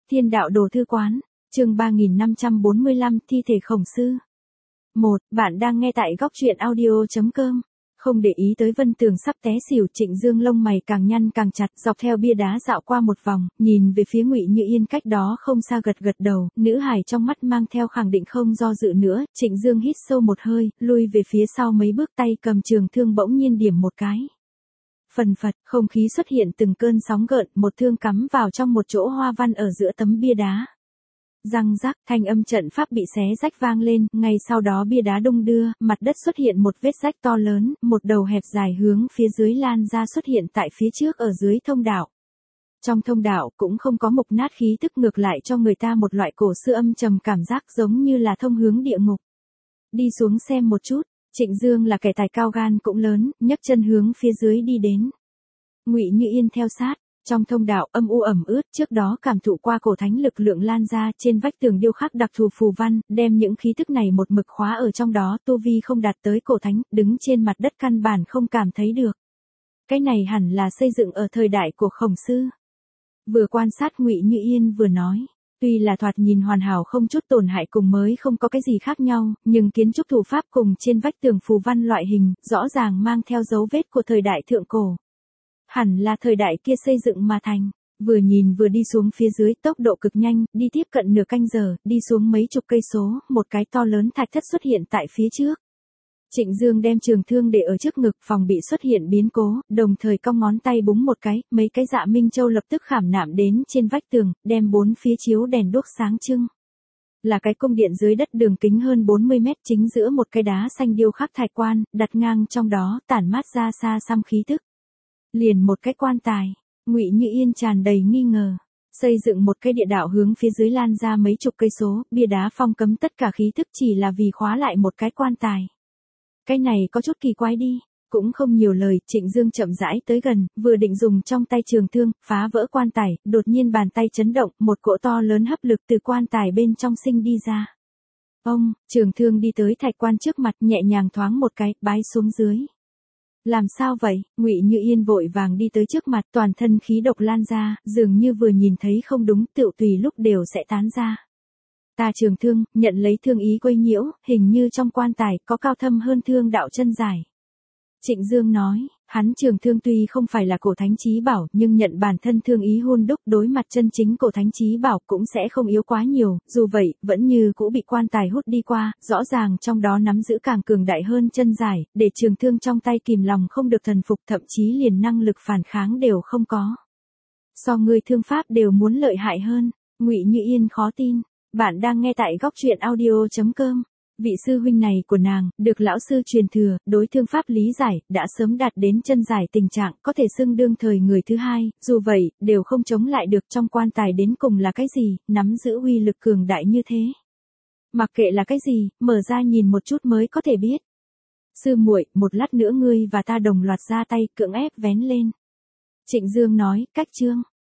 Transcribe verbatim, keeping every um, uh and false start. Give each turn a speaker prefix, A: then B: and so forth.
A: Thiên đạo đồ thư quán, chương ba nghìn năm trăm bốn mươi lăm Thi thể khổng sư. một. Bạn đang nghe tại góc truyện audio chấm com. Không để ý tới Vân Tường sắp té xỉu, Trịnh Dương lông mày càng nhăn càng chặt, dọc theo bia đá dạo qua một vòng, nhìn về phía Ngụy Như Yên cách đó không xa gật gật đầu, nữ hài trong mắt mang theo khẳng định không do dự nữa. Trịnh Dương hít sâu một hơi, lui về phía sau mấy bước, tay cầm trường thương bỗng nhiên điểm một cái. Phần phật, không khí xuất hiện từng cơn sóng gợn, một thương cắm vào trong một chỗ hoa văn ở giữa tấm bia đá. Răng rắc, thanh âm trận pháp bị xé rách vang lên, ngay sau đó bia đá đung đưa, mặt đất xuất hiện một vết rách to lớn, một đầu hẹp dài hướng phía dưới lan ra xuất hiện tại phía trước ở dưới thông đạo. Trong thông đạo cũng không có mục nát khí tức, ngược lại cho người ta một loại cổ xưa âm trầm cảm giác giống như là thông hướng địa ngục. Đi xuống xem một chút. Trịnh Dương là kẻ tài cao gan cũng lớn, nhấc chân hướng phía dưới đi đến. Ngụy Như Yên theo sát, trong thông đạo âm u ẩm ướt, trước đó cảm thụ qua cổ thánh lực lượng lan ra, trên vách tường điêu khắc đặc thù phù văn, đem những khí tức này một mực khóa ở trong đó, tu vi không đạt tới cổ thánh, đứng trên mặt đất căn bản không cảm thấy được. Cái này hẳn là xây dựng ở thời đại của Khổng sư. Vừa quan sát Ngụy Như Yên vừa nói. Tuy là thoạt nhìn hoàn hảo không chút tổn hại cùng mới không có cái gì khác nhau, nhưng kiến trúc thủ pháp cùng trên vách tường phù văn loại hình, rõ ràng mang theo dấu vết của thời đại thượng cổ. Hẳn là thời đại kia xây dựng mà thành. Vừa nhìn vừa đi xuống phía dưới, tốc độ cực nhanh, đi tiếp cận nửa canh giờ, đi xuống mấy chục cây số, một cái to lớn thạch thất xuất hiện tại phía trước. Trịnh Dương đem trường thương để ở trước ngực, phòng bị xuất hiện biến cố, đồng thời cong ngón tay búng một cái, mấy cái dạ minh châu lập tức khảm nạm đến trên vách tường, đem bốn phía chiếu đèn đuốc sáng trưng. Là cái cung điện dưới đất đường kính hơn bốn mươi mét, chính giữa một cái đá xanh điêu khắc thạch quan, đặt ngang trong đó, tản mát ra xa xăm khí tức. Liền một cái quan tài, Ngụy Như Yên tràn đầy nghi ngờ. Xây dựng một cái địa đạo hướng phía dưới lan ra mấy chục cây số, bia đá phong cấm tất cả khí tức chỉ là vì khóa lại một cái quan tài. Cái này có chút kỳ quái đi, cũng không nhiều lời, Trịnh Dương chậm rãi tới gần, vừa định dùng trong tay trường thương, phá vỡ quan tài, đột nhiên bàn tay chấn động, một cỗ to lớn hấp lực từ quan tài bên trong sinh đi ra. Ông, trường thương đi tới thạch quan trước mặt, nhẹ nhàng thoáng một cái, bái xuống dưới. Làm sao vậy? Ngụy Như Yên vội vàng đi tới trước mặt, toàn thân khí độc lan ra, dường như vừa nhìn thấy không đúng, tựu tùy lúc đều sẽ tán ra. Ta trường thương, nhận lấy thương ý quấy nhiễu, hình như trong quan tài có cao thâm hơn thương đạo chân giải. Trịnh Dương nói, hắn trường thương tuy không phải là cổ thánh chí bảo, nhưng nhận bản thân thương ý hun đúc, đối mặt chân chính cổ thánh chí bảo cũng sẽ không yếu quá nhiều, dù vậy, vẫn như cũ bị quan tài hút đi qua, rõ ràng trong đó nắm giữ càng cường đại hơn chân giải, để trường thương trong tay kìm lòng không được thần phục, thậm chí liền năng lực phản kháng đều không có. So người thương pháp đều muốn lợi hại hơn. Ngụy Như Yên khó tin. Bạn đang nghe tại góc truyện audio chấm com. Vị sư huynh này của nàng, được lão sư truyền thừa, đối thương pháp lý giải, đã sớm đạt đến chân giải tình trạng, có thể xưng đương thời người thứ hai, dù vậy, đều không chống lại được trong quan tài đến cùng là cái gì, nắm giữ uy lực cường đại như thế. Mặc kệ là cái gì, mở ra nhìn một chút mới có thể biết. Sư muội, một lát nữa ngươi và ta đồng loạt ra tay, cưỡng ép vén lên. Trịnh Dương nói, cách chương.